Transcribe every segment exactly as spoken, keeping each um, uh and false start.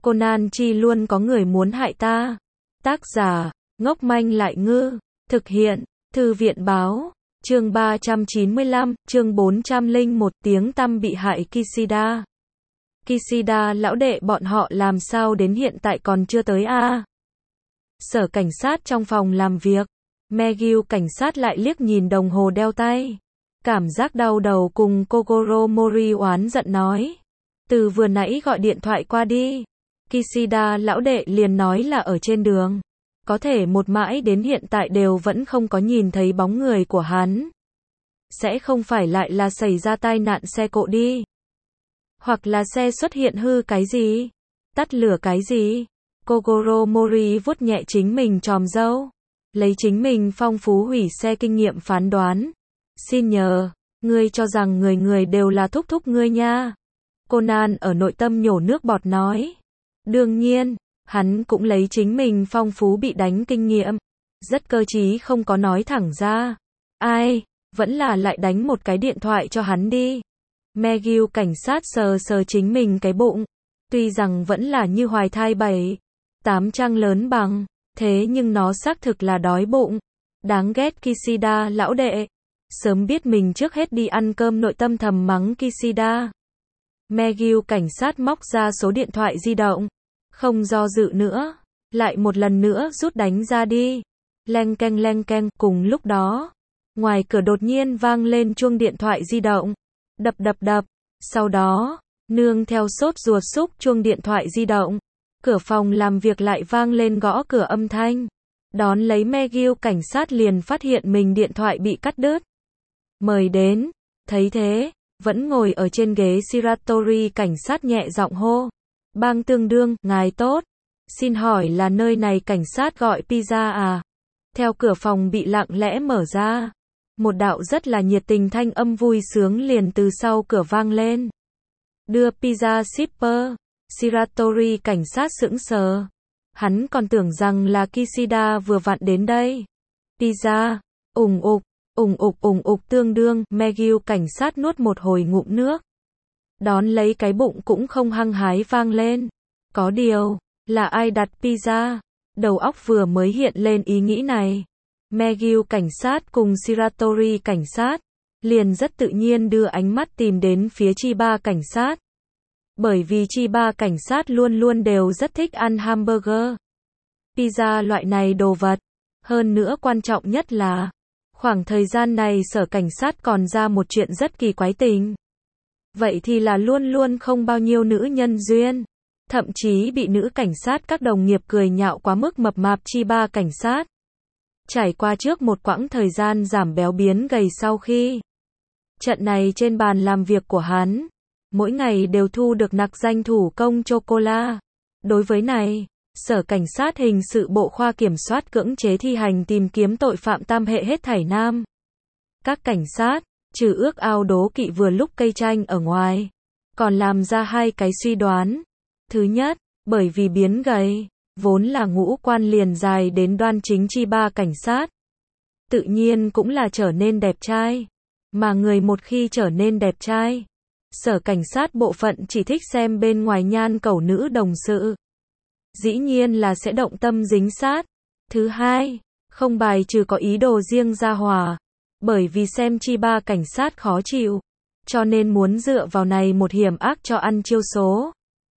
Conan chi luôn có người muốn hại ta. Tác giả, ngốc manh lại ngư. Thực hiện, Thư viện báo. Chương ba trăm chín mươi lăm, chương bốn trăm lẻ một, tiếng tăm bị hại Kishida. Kishida lão đệ bọn họ làm sao đến hiện tại còn chưa tới a? À? Sở cảnh sát trong phòng làm việc. Megyu cảnh sát lại liếc nhìn đồng hồ đeo tay. Cảm giác đau đầu cùng Kogoro Mori oán giận nói. Từ vừa nãy gọi điện thoại qua đi. Kishida lão đệ liền nói là ở trên đường. Có thể một mãi đến hiện tại đều vẫn không có nhìn thấy bóng người của hắn. Sẽ không phải lại là xảy ra tai nạn xe cộ đi. Hoặc là xe xuất hiện hư cái gì? Tắt lửa cái gì? Kogoro Mori vuốt nhẹ chính mình tròm râu. Lấy chính mình phong phú hủy xe kinh nghiệm phán đoán. Xin nhờ, ngươi cho rằng người người đều là thúc thúc ngươi nha. Conan ở nội tâm nhổ nước bọt nói. Đương nhiên, hắn cũng lấy chính mình phong phú bị đánh kinh nghiệm. Rất cơ trí không có nói thẳng ra. Ai, vẫn là lại đánh một cái điện thoại cho hắn đi. Megyu cảnh sát sờ sờ chính mình cái bụng. Tuy rằng vẫn là như hoài thai bảy, tám trăng lớn bằng, thế nhưng nó xác thực là đói bụng. Đáng ghét Kishida lão đệ. Sớm biết mình trước hết đi ăn cơm nội tâm thầm mắng Kishida. Megyu cảnh sát móc ra số điện thoại di động. Không do dự nữa. Lại một lần nữa rút đánh ra đi. Leng keng leng keng. Cùng lúc đó, ngoài cửa đột nhiên vang lên chuông điện thoại di động. Đập đập đập. Sau đó, nương theo sốt ruột xúc chuông điện thoại di động. Cửa phòng làm việc lại vang lên gõ cửa âm thanh. Đón lấy Megyu cảnh sát liền phát hiện mình điện thoại bị cắt đứt. Mời đến. Thấy thế, vẫn ngồi ở trên ghế Shiratori cảnh sát nhẹ giọng hô. Bang tương đương, ngài tốt. Xin hỏi là nơi này cảnh sát gọi pizza à? Theo cửa phòng bị lặng lẽ mở ra. Một đạo rất là nhiệt tình thanh âm vui sướng liền từ sau cửa vang lên. Đưa pizza shipper. Shiratori cảnh sát sững sờ. Hắn còn tưởng rằng là Kishida vừa vặn đến đây. Pizza. Ủng ục. Ủng ục ủng ục tương đương. Megyu cảnh sát nuốt một hồi ngụm nước. Đón lấy cái bụng cũng không hăng hái vang lên. Có điều, là ai đặt pizza? Đầu óc vừa mới hiện lên ý nghĩ này. Megyu cảnh sát cùng Shiratori cảnh sát liền rất tự nhiên đưa ánh mắt tìm đến phía Chiba cảnh sát. Bởi vì Chiba cảnh sát luôn luôn đều rất thích ăn hamburger, pizza loại này đồ vật. Hơn nữa quan trọng nhất là, khoảng thời gian này sở cảnh sát còn ra một chuyện rất kỳ quái tình. Vậy thì là luôn luôn không bao nhiêu nữ nhân duyên. Thậm chí bị nữ cảnh sát các đồng nghiệp cười nhạo quá mức mập mạp Chiba cảnh sát. Trải qua trước một quãng thời gian giảm béo biến gầy sau khi trận này trên bàn làm việc của hắn, mỗi ngày đều thu được nặc danh thủ công chocola. Đối với này, sở cảnh sát hình sự bộ khoa kiểm soát cưỡng chế thi hành tìm kiếm tội phạm tam hệ hết thảy nam. Các cảnh sát, trừ ước ao đố kỵ vừa lúc cây chanh ở ngoài, còn làm ra hai cái suy đoán. Thứ nhất, bởi vì biến gầy, vốn là ngũ quan liền dài đến đoan chính Chiba cảnh sát. Tự nhiên cũng là trở nên đẹp trai. Mà người một khi trở nên đẹp trai, sở cảnh sát bộ phận chỉ thích xem bên ngoài nhan cẩu nữ đồng sự. Dĩ nhiên là sẽ động tâm dính sát. Thứ hai, không bài trừ có ý đồ riêng ra hòa. Bởi vì xem Chiba cảnh sát khó chịu, cho nên muốn dựa vào này một hiểm ác cho ăn chiêu số.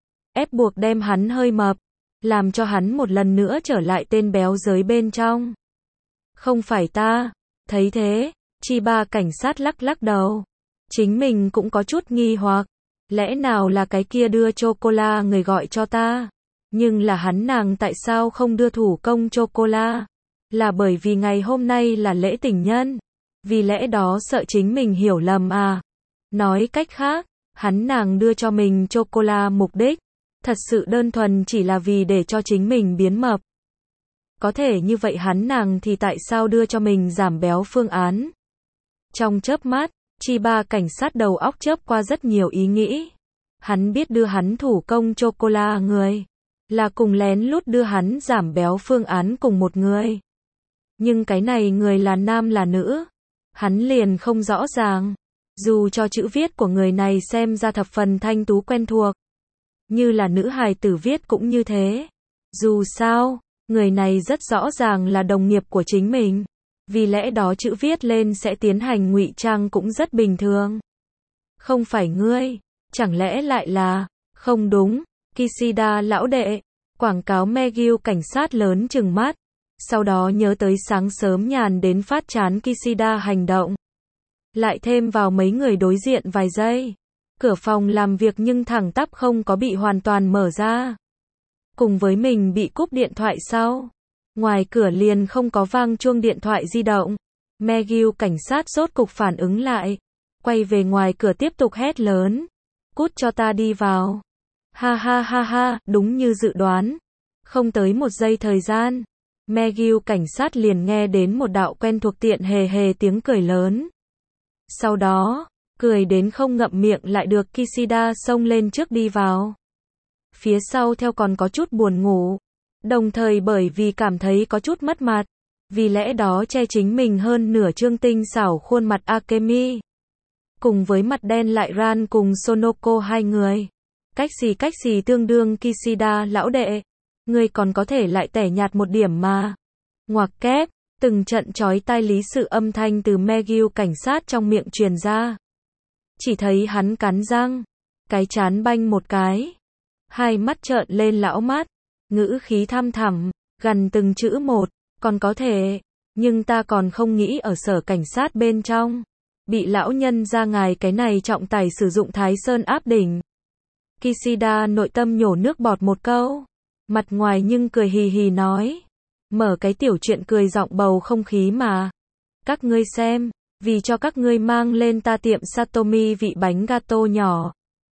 Ép buộc đem hắn hơi mập, làm cho hắn một lần nữa trở lại tên béo giới bên trong. Không phải ta. Thấy thế, Chiba cảnh sát lắc lắc đầu. Chính mình cũng có chút nghi hoặc. Lẽ nào là cái kia đưa chocola người gọi cho ta? Nhưng là hắn nàng tại sao không đưa thủ công chocola? Là bởi vì ngày hôm nay là lễ tình nhân. Vì lẽ đó sợ chính mình hiểu lầm à? Nói cách khác, hắn nàng đưa cho mình chocola mục đích thật sự đơn thuần chỉ là vì để cho chính mình biến mập. Có thể như vậy hắn nàng thì tại sao đưa cho mình giảm béo phương án? Trong chớp mắt, Chiba cảnh sát đầu óc chớp qua rất nhiều ý nghĩ. Hắn biết đưa hắn thủ công chocola người là cùng lén lút đưa hắn giảm béo phương án cùng một người. Nhưng cái này người là nam là nữ, hắn liền không rõ ràng. Dù cho chữ viết của người này xem ra thập phần thanh tú quen thuộc, Như là nữ hài tử viết cũng như thế. Dù sao, người này rất rõ ràng là đồng nghiệp của chính mình. Vì lẽ đó chữ viết lên sẽ tiến hành ngụy trang cũng rất bình thường. Không phải ngươi, chẳng lẽ lại là, không đúng, Kishida lão đệ. Quảng cáo McGill cảnh sát lớn trừng mắt. Sau đó nhớ tới sáng sớm nhàn đến phát chán Kishida hành động. Lại thêm vào mấy người đối diện vài giây. Cửa phòng làm việc nhưng thẳng tắp không có bị hoàn toàn mở ra. Cùng với mình bị cúp điện thoại sau. Ngoài cửa liền không có vang chuông điện thoại di động. McGill cảnh sát rốt cục phản ứng lại. Quay về ngoài cửa tiếp tục hét lớn. Cút cho ta đi vào. Ha ha ha ha, đúng như dự đoán. Không tới một giây thời gian. McGill cảnh sát liền nghe đến một đạo quen thuộc tiện hề hề tiếng cười lớn. Sau đó, cười đến không ngậm miệng lại được Kishida xông lên trước đi vào. Phía sau theo còn có chút buồn ngủ. Đồng thời bởi vì cảm thấy có chút mất mặt. Vì lẽ đó che chính mình hơn nửa trương tinh xảo khuôn mặt Akemi. Cùng với mặt đen lại Ran cùng Sonoko hai người. Cách gì cách gì tương đương Kishida lão đệ. Ngươi còn có thể lại tẻ nhạt một điểm mà. Ngoặc kép, từng trận chói tai lý sự âm thanh từ McGill cảnh sát trong miệng truyền ra. Chỉ thấy hắn cắn răng, cái trán banh một cái. Hai mắt trợn lên lão mắt, ngữ khí thăm thẳm, gần từng chữ một, còn có thể, nhưng ta còn không nghĩ ở sở cảnh sát bên trong. Bị lão nhân ra ngài cái này trọng tài sử dụng Thái Sơn áp đỉnh. Kishida nội tâm nhổ nước bọt một câu. Mặt ngoài nhưng cười hì hì nói. Mở cái tiểu chuyện cười giọng bầu không khí mà. Các ngươi xem, vì cho các ngươi mang lên ta tiệm Satomi vị bánh gato nhỏ.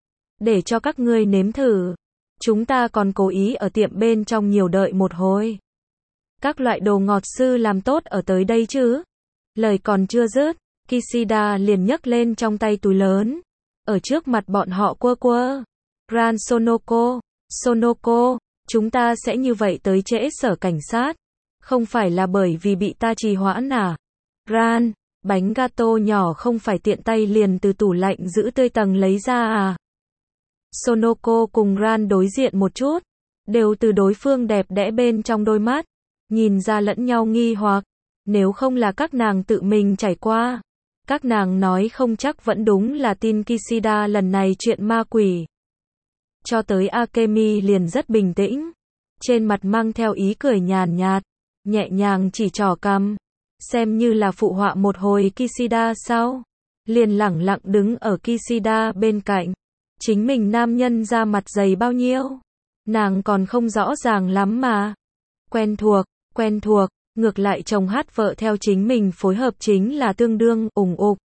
Để cho các ngươi nếm thử. Chúng ta còn cố ý ở tiệm bên trong nhiều đợi một hồi. Các loại đồ ngọt sư làm tốt ở tới đây chứ. Lời còn chưa dứt, Kishida liền nhấc lên trong tay túi lớn. Ở trước mặt bọn họ quơ quơ. Ran Sonoko, Sonoko, chúng ta sẽ như vậy tới trễ sở cảnh sát. Không phải là bởi vì bị ta trì hoãn à? Ran, bánh gato nhỏ không phải tiện tay liền từ tủ lạnh giữ tươi tầng lấy ra à? Sonoko cùng Ran đối diện một chút. Đều từ đối phương đẹp đẽ bên trong đôi mắt. Nhìn ra lẫn nhau nghi hoặc. Nếu không là các nàng tự mình trải qua. Các nàng nói không chắc vẫn đúng là tin Kishida lần này chuyện ma quỷ. Cho tới Akemi liền rất bình tĩnh. Trên mặt mang theo ý cười nhàn nhạt. Nhẹ nhàng chỉ trỏ cằm. Xem như là phụ họa một hồi Kishida sau. Liền lẳng lặng đứng ở Kishida bên cạnh. Chính mình nam nhân ra mặt dày bao nhiêu. Nàng còn không rõ ràng lắm mà. Quen thuộc, quen thuộc. Ngược lại chồng hát vợ theo chính mình phối hợp chính là tương đương, ủng ục.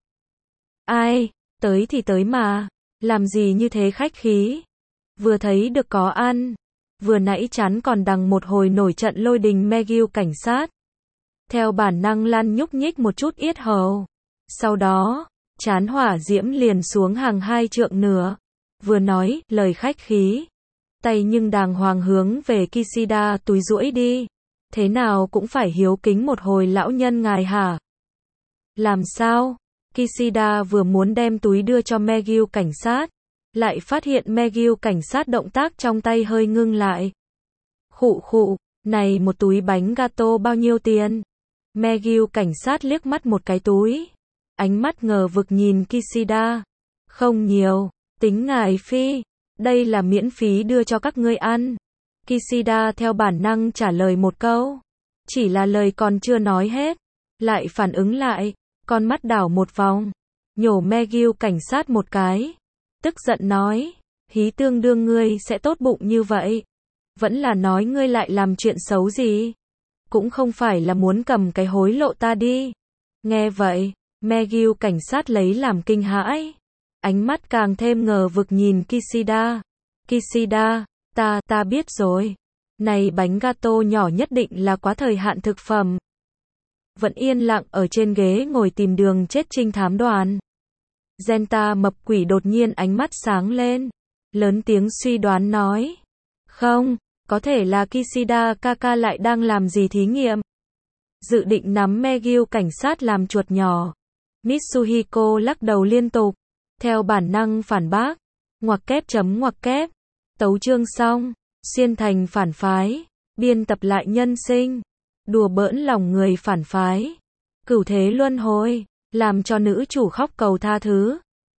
Ai, tới thì tới mà. Làm gì như thế khách khí. Vừa thấy được có ăn. Vừa nãy chán còn đằng một hồi nổi trận lôi đình McGill cảnh sát. Theo bản năng lăn nhúc nhích một chút yết hầu. Sau đó, chán hỏa diễm liền xuống hàng hai trượng nửa. Vừa nói, lời khách khí. Tay nhưng đàng hoàng hướng về Kishida túi duỗi đi. Thế nào cũng phải hiếu kính một hồi lão nhân ngài hả? Làm sao? Kishida vừa muốn đem túi đưa cho McGill cảnh sát. Lại phát hiện McGill cảnh sát động tác trong tay hơi ngưng lại. Khụ khụ, này một túi bánh gato bao nhiêu tiền? McGill cảnh sát liếc mắt một cái túi. Ánh mắt ngờ vực nhìn Kishida. Không nhiều, tính ngài phi. Đây là miễn phí đưa cho các ngươi ăn. Kishida theo bản năng trả lời một câu. Chỉ là lời còn chưa nói hết. Lại phản ứng lại. Con mắt đảo một vòng. Nhổ McGill cảnh sát một cái. Tức giận nói. Hí tương đương ngươi sẽ tốt bụng như vậy. Vẫn là nói ngươi lại làm chuyện xấu gì. Cũng không phải là muốn cầm cái hối lộ ta đi. Nghe vậy, McGill cảnh sát lấy làm kinh hãi. Ánh mắt càng thêm ngờ vực nhìn Kishida. Kishida, ta, ta biết rồi. Này bánh gato nhỏ nhất định là quá thời hạn thực phẩm. Vẫn yên lặng ở trên ghế ngồi tìm đường chết trinh thám đoàn. Genta mập quỷ đột nhiên ánh mắt sáng lên. Lớn tiếng suy đoán nói. Không, có thể là Kishida Kaka lại đang làm gì thí nghiệm. Dự định nắm McGill cảnh sát làm chuột nhỏ. Mitsuhiko lắc đầu liên tục. Theo bản năng phản bác. Ngoặc kép chấm ngoặc kép. Tấu chương xong, xuyên thành phản phái, biên tập lại nhân sinh, đùa bỡn lòng người phản phái, cửu thế luân hồi, làm cho nữ chủ khóc cầu tha thứ.